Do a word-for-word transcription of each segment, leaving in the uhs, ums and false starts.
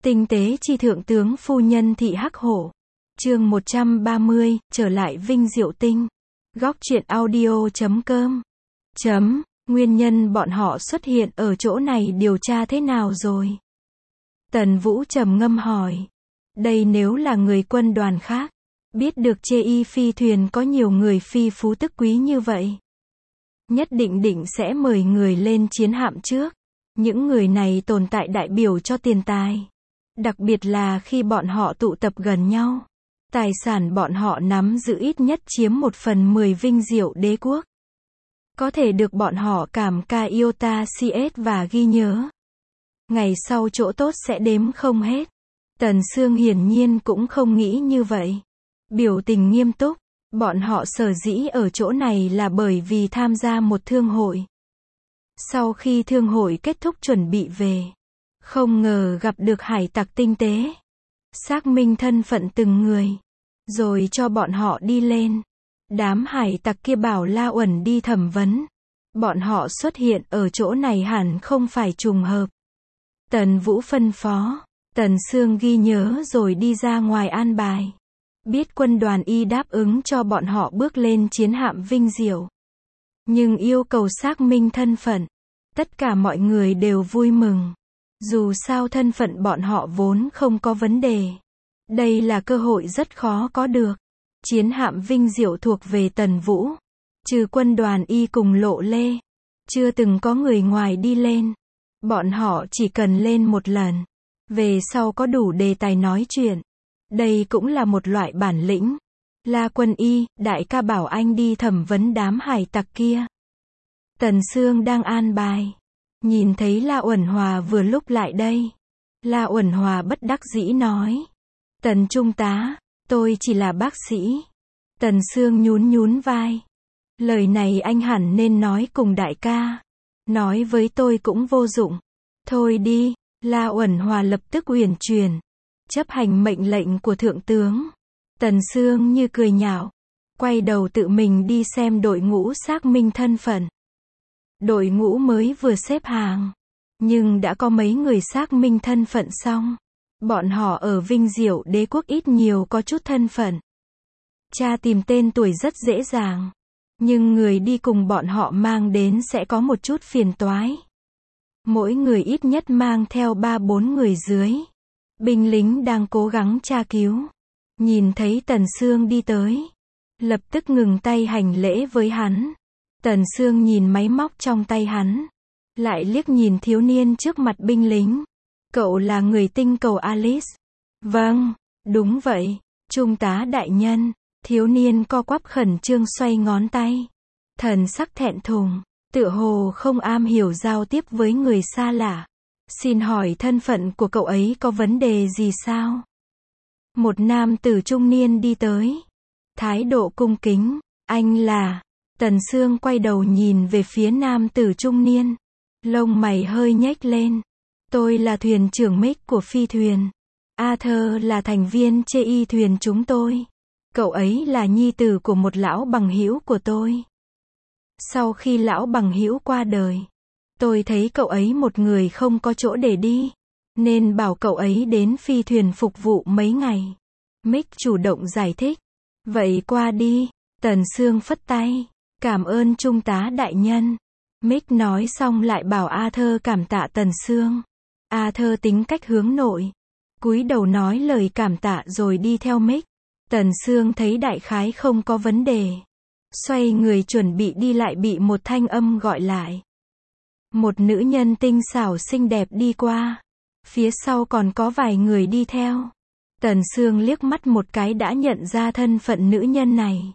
Tinh tế chi thượng tướng phu nhân thị Hắc Hổ. Chương một trăm ba mươi, trở lại Vinh Diệu Tinh. Góc truyện audio chấm com. Chấm, nguyên nhân bọn họ xuất hiện ở chỗ này điều tra thế nào rồi? Tần Vũ trầm ngâm hỏi. Đây nếu là người quân đoàn khác, biết được chê y phi thuyền có nhiều người phi phú tức quý như vậy, nhất định định sẽ mời người lên chiến hạm trước. Những người này tồn tại đại biểu cho tiền tài. Đặc biệt là khi bọn họ tụ tập gần nhau, tài sản bọn họ nắm giữ ít nhất chiếm một phần mười vinh diệu đế quốc. Có thể được bọn họ cảm ca iota cs và ghi nhớ. Ngày sau chỗ tốt sẽ đếm không hết. Tần Sương hiển nhiên cũng không nghĩ như vậy. Biểu tình nghiêm túc, bọn họ sở dĩ ở chỗ này là bởi vì tham gia một thương hội. Sau khi thương hội kết thúc chuẩn bị về, không ngờ gặp được hải tặc tinh tế. Xác minh thân phận từng người, rồi cho bọn họ đi lên. Đám hải tặc kia bảo La Uẩn đi thẩm vấn. Bọn họ xuất hiện ở chỗ này hẳn không phải trùng hợp. Tần Vũ phân phó. Tần Sương ghi nhớ rồi đi ra ngoài an bài. Biết quân đoàn Y đáp ứng cho bọn họ bước lên chiến hạm Vinh Diệu, nhưng yêu cầu xác minh thân phận. Tất cả mọi người đều vui mừng. Dù sao thân phận bọn họ vốn không có vấn đề. Đây là cơ hội rất khó có được. Chiến hạm Vinh Diệu thuộc về Tần Vũ. Trừ quân đoàn Y cùng Lộ Lê, chưa từng có người ngoài đi lên. Bọn họ chỉ cần lên một lần, về sau có đủ đề tài nói chuyện. Đây cũng là một loại bản lĩnh. La Quân Y, đại ca bảo anh đi thẩm vấn đám hải tặc kia. Tần Sương đang an bài, nhìn thấy La Uẩn Hòa vừa lúc lại đây. La Uẩn Hòa bất đắc dĩ nói. Tần Trung tá, tôi chỉ là bác sĩ. Tần Sương nhún nhún vai. Lời này anh hẳn nên nói cùng đại ca. Nói với tôi cũng vô dụng. Thôi đi, La Uẩn Hòa lập tức uyển chuyển. Chấp hành mệnh lệnh của thượng tướng. Tần Sương như cười nhạo. Quay đầu tự mình đi xem đội ngũ xác minh thân phận. Đội ngũ mới vừa xếp hàng, nhưng đã có mấy người xác minh thân phận xong. Bọn họ ở Vinh Diệu đế quốc ít nhiều có chút thân phận. Tra tìm tên tuổi rất dễ dàng, nhưng người đi cùng bọn họ mang đến sẽ có một chút phiền toái. Mỗi người ít nhất mang theo ba bốn người dưới. Binh lính đang cố gắng tra cứu, nhìn thấy Tần Sương đi tới, lập tức ngừng tay hành lễ với hắn. Tần Sương nhìn máy móc trong tay hắn, lại liếc nhìn thiếu niên trước mặt binh lính. Cậu là người tinh cầu Alice. Vâng, đúng vậy, Trung tá đại nhân. Thiếu niên co quắp khẩn trương xoay ngón tay. Thần sắc thẹn thùng, tựa hồ không am hiểu giao tiếp với người xa lạ. Xin hỏi thân phận của cậu ấy có vấn đề gì sao? Một nam tử trung niên đi tới. Thái độ cung kính. Anh là... Tần Sương quay đầu nhìn về phía nam tử trung niên. Lông mày hơi nhếch lên. Tôi là thuyền trưởng Mick của phi thuyền. Arthur là thành viên chê y thuyền chúng tôi. Cậu ấy là nhi tử của một lão bằng hữu của tôi. Sau khi lão bằng hữu qua đời, tôi thấy cậu ấy một người không có chỗ để đi, nên bảo cậu ấy đến phi thuyền phục vụ mấy ngày. Mick chủ động giải thích. Vậy qua đi. Tần Sương phất tay. Cảm ơn Trung tá đại nhân. Mick nói xong lại bảo Arthur cảm tạ Tần Sương. Arthur tính cách hướng nội, cúi đầu nói lời cảm tạ rồi đi theo Mick. Tần Sương thấy đại khái không có vấn đề, xoay người chuẩn bị đi lại bị một thanh âm gọi lại. Một nữ nhân tinh xảo xinh đẹp đi qua. Phía sau còn có vài người đi theo. Tần Sương liếc mắt một cái đã nhận ra thân phận nữ nhân này.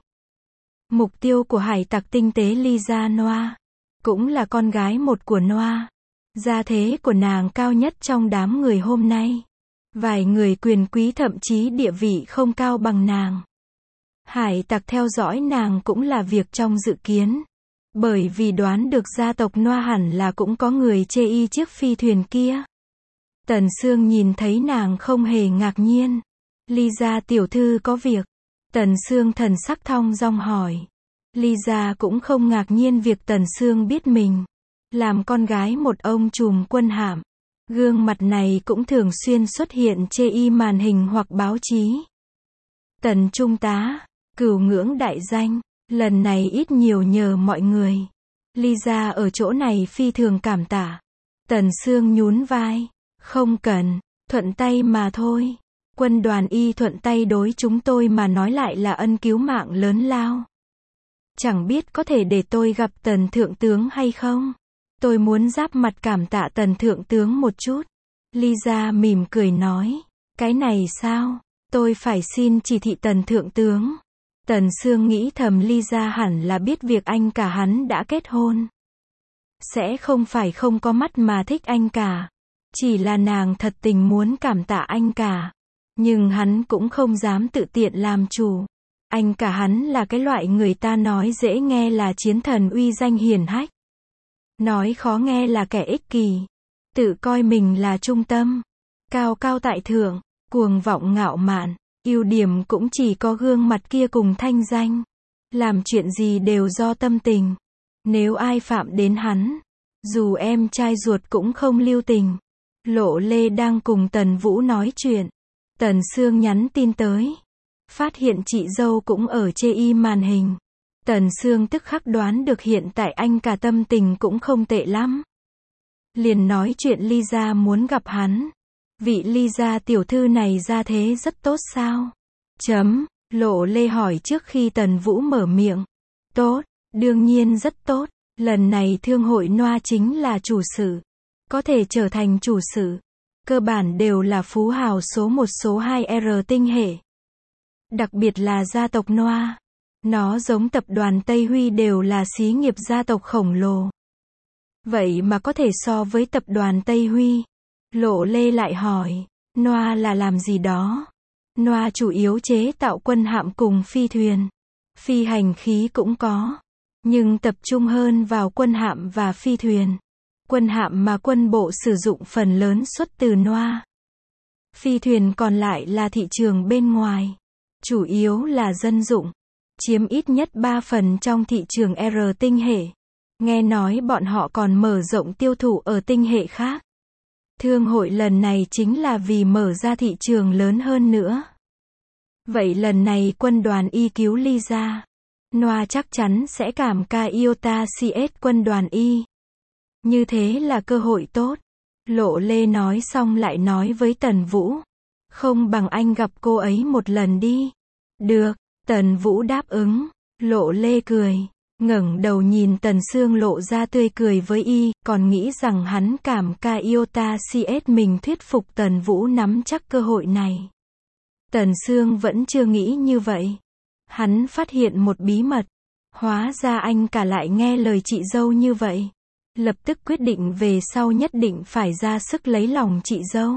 Mục tiêu của hải tặc tinh tế Lisa Noa, cũng là con gái một của Noa. Gia thế của nàng cao nhất trong đám người hôm nay. Vài người quyền quý thậm chí địa vị không cao bằng nàng. Hải tặc theo dõi nàng cũng là việc trong dự kiến. Bởi vì đoán được gia tộc Noa hẳn là cũng có người chê y chiếc phi thuyền kia. Tần Sương nhìn thấy nàng không hề ngạc nhiên. Lisa tiểu thư có việc. Tần Sương thần sắc thong dong hỏi. Lisa cũng không ngạc nhiên việc Tần Sương biết mình làm con gái một ông trùm quân hạm. Gương mặt này cũng thường xuyên xuất hiện trên màn hình hoặc báo chí. Tần Trung tá, cửu ngưỡng đại danh, lần này ít nhiều nhờ mọi người. Lisa ở chỗ này phi thường cảm tạ. Tần Sương nhún vai, không cần, thuận tay mà thôi. Quân đoàn Y thuận tay đối chúng tôi mà nói lại là ân cứu mạng lớn lao. Chẳng biết có thể để tôi gặp Tần Thượng tướng hay không? Tôi muốn giáp mặt cảm tạ Tần Thượng tướng một chút. Lisa mỉm cười nói, cái này sao? Tôi phải xin chỉ thị Tần Thượng tướng. Tần Sương nghĩ thầm Lisa hẳn là biết việc anh cả hắn đã kết hôn. Sẽ không phải không có mắt mà thích anh cả. Chỉ là nàng thật tình muốn cảm tạ anh cả. Nhưng hắn cũng không dám tự tiện làm chủ. Anh cả hắn là cái loại người ta nói dễ nghe là chiến thần uy danh hiển hách. Nói khó nghe là kẻ ích kỷ. Tự coi mình là trung tâm. Cao cao tại thượng, cuồng vọng ngạo mạn. Ưu điểm cũng chỉ có gương mặt kia cùng thanh danh. Làm chuyện gì đều do tâm tình. Nếu ai phạm đến hắn, dù em trai ruột cũng không lưu tình. Lộ Lê đang cùng Tần Vũ nói chuyện. Tần Sương nhắn tin tới. Phát hiện chị dâu cũng ở trên màn hình. Tần Sương tức khắc đoán được hiện tại anh cả tâm tình cũng không tệ lắm. Liền nói chuyện Lisa muốn gặp hắn. Vị Lisa tiểu thư này ra thế rất tốt sao? Chấm, Lộ Lê hỏi trước khi Tần Vũ mở miệng. Tốt, đương nhiên rất tốt. Lần này thương hội Noa chính là chủ sự. Có thể trở thành chủ sự. Cơ bản đều là phú hào số một số hai R tinh hệ. Đặc biệt là gia tộc Noa. Nó giống tập đoàn Tây Huy đều là xí nghiệp gia tộc khổng lồ. Vậy mà có thể so với tập đoàn Tây Huy. Lộ Lê lại hỏi, Noa là làm gì đó? Noa chủ yếu chế tạo quân hạm cùng phi thuyền. Phi hành khí cũng có. Nhưng tập trung hơn vào quân hạm và phi thuyền. Quân hạm mà quân bộ sử dụng phần lớn xuất từ Noa. Phi thuyền còn lại là thị trường bên ngoài. Chủ yếu là dân dụng. Chiếm ít nhất ba phần trong thị trường R tinh hệ. Nghe nói bọn họ còn mở rộng tiêu thụ ở tinh hệ khác. Thương hội lần này chính là vì mở ra thị trường lớn hơn nữa. Vậy lần này quân đoàn Y cứu Lisa. Noa chắc chắn sẽ cảm ca Iota xê ét quân đoàn Y. Như thế là cơ hội tốt. Lộ Lê nói xong lại nói với Tần Vũ. Không bằng anh gặp cô ấy một lần đi. Được, Tần Vũ đáp ứng. Lộ Lê cười. Ngẩng đầu nhìn Tần Sương lộ ra tươi cười với y, còn nghĩ rằng hắn cảm ca Iota xê ét mình thuyết phục Tần Vũ nắm chắc cơ hội này. Tần Sương vẫn chưa nghĩ như vậy. Hắn phát hiện một bí mật. Hóa ra anh cả lại nghe lời chị dâu như vậy. Lập tức quyết định về sau nhất định phải ra sức lấy lòng chị dâu.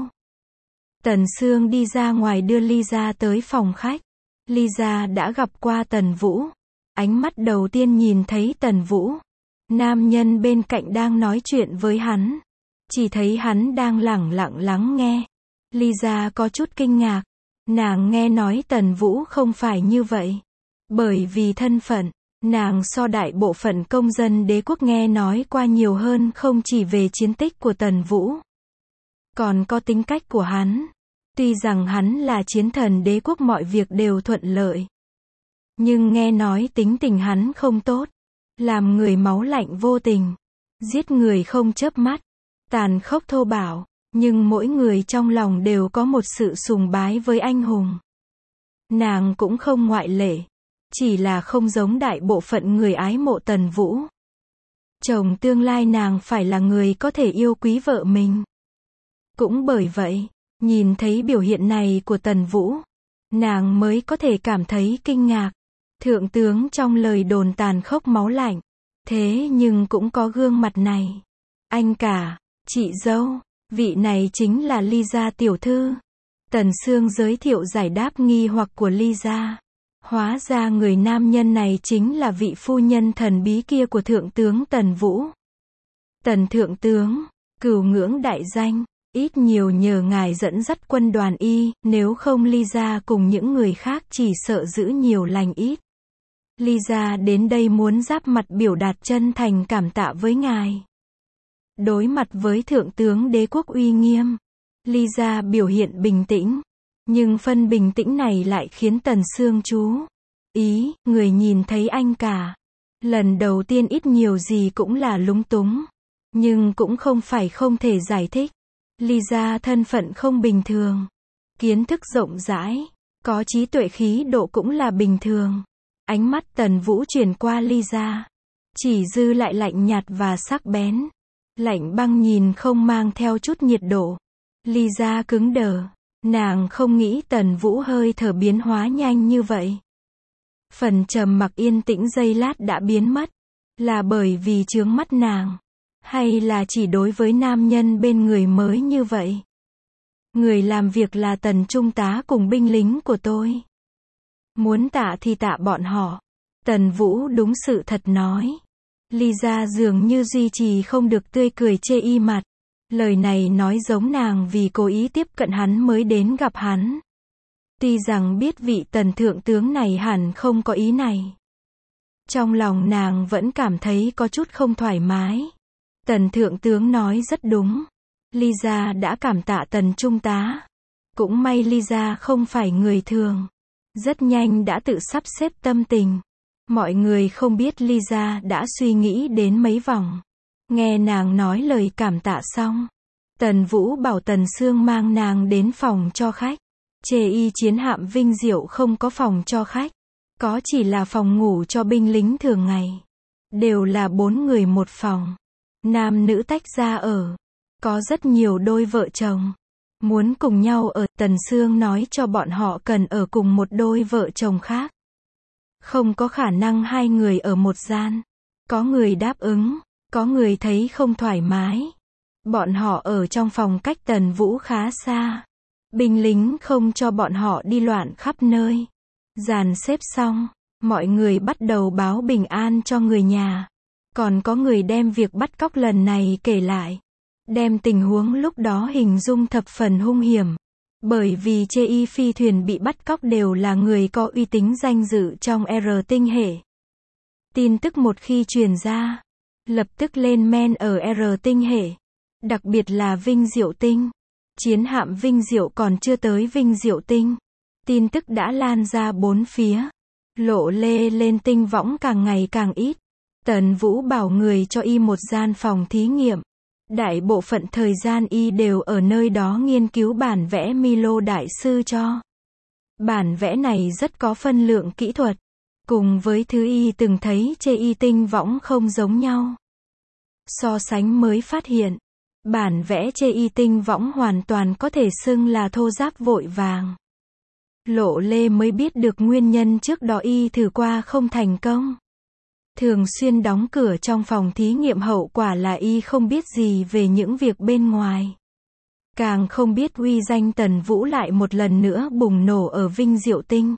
Tần Sương đi ra ngoài đưa Lisa tới phòng khách. Lisa đã gặp qua Tần Vũ. Ánh mắt đầu tiên nhìn thấy Tần Vũ. Nam nhân bên cạnh đang nói chuyện với hắn. Chỉ thấy hắn đang lẳng lặng lắng nghe. Lisa có chút kinh ngạc. Nàng nghe nói Tần Vũ không phải như vậy. Bởi vì thân phận, nàng so đại bộ phận công dân đế quốc nghe nói qua nhiều hơn không chỉ về chiến tích của Tần Vũ. Còn có tính cách của hắn. Tuy rằng hắn là chiến thần đế quốc mọi việc đều thuận lợi. Nhưng nghe nói tính tình hắn không tốt. Làm người máu lạnh vô tình. Giết người không chớp mắt. Tàn khốc thô bạo. Nhưng mỗi người trong lòng đều có một sự sùng bái với anh hùng. Nàng cũng không ngoại lệ. Chỉ là không giống đại bộ phận người ái mộ Tần Vũ. Chồng tương lai nàng phải là người có thể yêu quý vợ mình. Cũng bởi vậy, nhìn thấy biểu hiện này của Tần Vũ, nàng mới có thể cảm thấy kinh ngạc. Thượng tướng trong lời đồn tàn khốc máu lạnh. Thế nhưng cũng có gương mặt này. Anh cả, chị dâu, vị này chính là Lisa tiểu thư. Tần Sương giới thiệu giải đáp nghi hoặc của Lisa. Hóa ra người nam nhân này chính là vị phu nhân thần bí kia của Thượng tướng Tần Vũ. Tần Thượng tướng, cửu ngưỡng đại danh, ít nhiều nhờ ngài dẫn dắt quân đoàn Y, nếu không Lisa cùng những người khác chỉ sợ giữ nhiều lành ít. Lisa đến đây muốn giáp mặt biểu đạt chân thành cảm tạ với ngài. Đối mặt với thượng tướng đế quốc uy nghiêm, Lisa biểu hiện bình tĩnh. Nhưng phân bình tĩnh này lại khiến Tần Sương chú ý, người nhìn thấy anh cả. Lần đầu tiên ít nhiều gì cũng là lúng túng. Nhưng cũng không phải không thể giải thích. Lisa thân phận không bình thường. Kiến thức rộng rãi, có trí tuệ khí độ cũng là bình thường. Ánh mắt Tần Vũ chuyển qua Lisa. Chỉ dư lại lạnh nhạt và sắc bén. Lạnh băng nhìn không mang theo chút nhiệt độ. Lisa cứng đờ. Nàng không nghĩ Tần Vũ hơi thở biến hóa nhanh như vậy. Phần trầm mặc yên tĩnh giây lát đã biến mất. Là bởi vì chướng mắt nàng. Hay là chỉ đối với nam nhân bên người mới như vậy? Người làm việc là Tần trung tá cùng binh lính của tôi. Muốn tạ thì tạ bọn họ. Tần Vũ đúng sự thật nói. Lisa dường như duy trì không được tươi cười chê y mặt. Lời này nói giống nàng vì cố ý tiếp cận hắn mới đến gặp hắn. Tuy rằng biết vị Tần thượng tướng này hẳn không có ý này. Trong lòng nàng vẫn cảm thấy có chút không thoải mái. Tần thượng tướng nói rất đúng. Lisa đã cảm tạ Tần trung tá. Cũng may Lisa không phải người thường. Rất nhanh đã tự sắp xếp tâm tình. Mọi người không biết Lisa đã suy nghĩ đến mấy vòng. Nghe nàng nói lời cảm tạ xong. Tần Vũ bảo Tần Sương mang nàng đến phòng cho khách. Chê y chiến hạm Vinh Diệu không có phòng cho khách. Có chỉ là phòng ngủ cho binh lính thường ngày. Đều là bốn người một phòng. Nam nữ tách ra ở. Có rất nhiều đôi vợ chồng. Muốn cùng nhau ở, Tần Sương nói cho bọn họ cần ở cùng một đôi vợ chồng khác. Không có khả năng hai người ở một gian. Có người đáp ứng, có người thấy không thoải mái. Bọn họ ở trong phòng cách Tần Vũ khá xa. Binh lính không cho bọn họ đi loạn khắp nơi. Dàn xếp xong, mọi người bắt đầu báo bình an cho người nhà. Còn có người đem việc bắt cóc lần này kể lại. Đem tình huống lúc đó hình dung thập phần hung hiểm. Bởi vì chê y phi thuyền bị bắt cóc đều là người có uy tín danh dự trong R tinh hệ. Tin tức một khi truyền ra, lập tức lên men ở R tinh hệ. Đặc biệt là Vinh Diệu tinh. Chiến hạm Vinh Diệu còn chưa tới Vinh Diệu tinh. Tin tức đã lan ra bốn phía. Lộ lê lên tinh võng càng ngày càng ít. Tần Vũ bảo người cho y một gian phòng thí nghiệm. Đại bộ phận thời gian y đều ở nơi đó nghiên cứu bản vẽ Milo đại sư cho. Bản vẽ này rất có phân lượng kỹ thuật. Cùng với thứ y từng thấy chê y tinh võng không giống nhau. So sánh mới phát hiện. Bản vẽ chê y tinh võng hoàn toàn có thể xưng là thô ráp vội vàng. Lộ lê mới biết được nguyên nhân trước đó y thử qua không thành công. Thường xuyên đóng cửa trong phòng thí nghiệm hậu quả là y không biết gì về những việc bên ngoài. Càng không biết uy danh Tần Vũ lại một lần nữa bùng nổ ở Vinh Diệu tinh.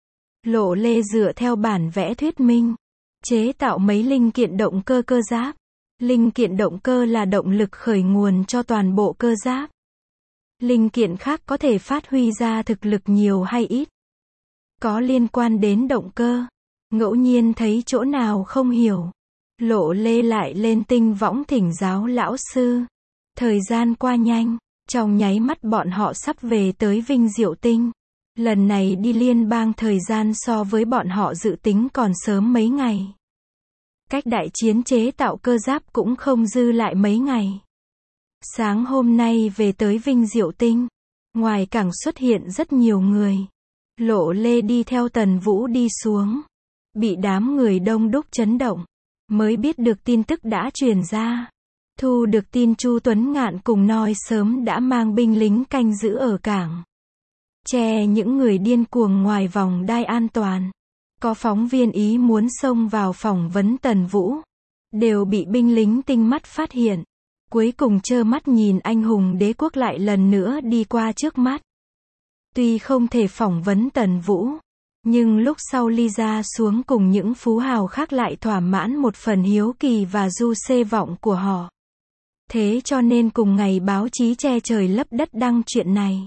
Lộ lê dựa theo bản vẽ thuyết minh. Chế tạo mấy linh kiện động cơ cơ giáp. Linh kiện động cơ là động lực khởi nguồn cho toàn bộ cơ giáp. Linh kiện khác có thể phát huy ra thực lực nhiều hay ít. Có liên quan đến động cơ. Ngẫu nhiên thấy chỗ nào không hiểu. Lộ lê lại lên tinh võng thỉnh giáo lão sư. Thời gian qua nhanh. Trong nháy mắt bọn họ sắp về tới Vinh Diệu tinh. Lần này đi liên bang thời gian so với bọn họ dự tính còn sớm mấy ngày. Cách đại chiến chế tạo cơ giáp cũng không dư lại mấy ngày. Sáng hôm nay về tới Vinh Diệu tinh. Ngoài cảng xuất hiện rất nhiều người. Lộ lê đi theo Tần Vũ đi xuống. Bị đám người đông đúc chấn động. Mới biết được tin tức đã truyền ra. Thu được tin Chu Tuấn Ngạn cùng Noi sớm đã mang binh lính canh giữ ở cảng. Che những người điên cuồng ngoài vòng đai an toàn. Có phóng viên ý muốn xông vào phỏng vấn Tần Vũ. Đều bị binh lính tinh mắt phát hiện. Cuối cùng trơ mắt nhìn anh hùng đế quốc lại lần nữa đi qua trước mắt. Tuy không thể phỏng vấn Tần Vũ. Nhưng lúc sau Lisa xuống cùng những phú hào khác lại thỏa mãn một phần hiếu kỳ và du xê vọng của họ. Thế cho nên cùng ngày báo chí che trời lấp đất đăng chuyện này.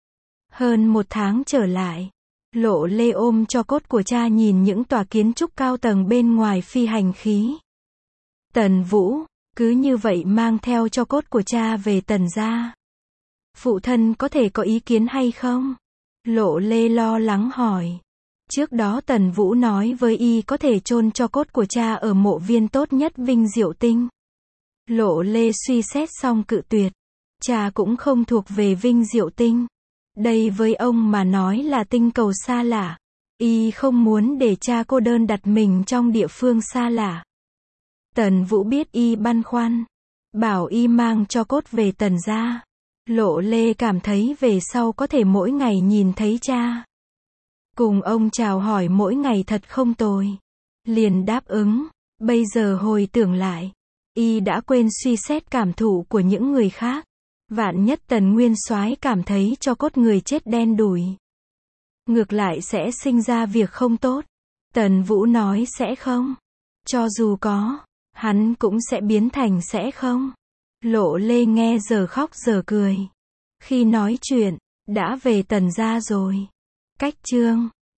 Hơn một tháng trở lại. Lộ lê ôm cho cốt của cha nhìn những tòa kiến trúc cao tầng bên ngoài phi hành khí. Tần Vũ, Cứ như vậy mang theo tro cốt của cha về Tần gia. Phụ thân có thể có ý kiến hay không? Lộ Lê lo lắng hỏi. Trước đó Tần Vũ nói với y có thể chôn tro cốt của cha ở mộ viên tốt nhất Vinh Diệu Tinh. Lộ Lê suy xét xong cự tuyệt. Cha cũng không thuộc về Vinh Diệu Tinh. Đây với ông mà nói là tinh cầu xa lạ. Y không muốn để cha cô đơn đặt mình trong địa phương xa lạ. Tần Vũ biết y băn khoăn. Bảo y mang tro cốt về Tần gia. Lộ Lê cảm thấy về sau có thể mỗi ngày nhìn thấy cha. Cùng ông chào hỏi mỗi ngày thật không tồi. Liền đáp ứng. Bây giờ hồi tưởng lại. Y đã quên suy xét cảm thụ của những người khác. Vạn nhất Tần Nguyên Soái cảm thấy cho cốt người chết đen đủi. Ngược lại sẽ sinh ra việc không tốt. Tần Vũ nói sẽ không. Cho dù có, hắn cũng sẽ biến thành sẽ không. Lộ Lê nghe giờ khóc giờ cười. Khi nói chuyện, đã về Tần gia rồi. Cách chương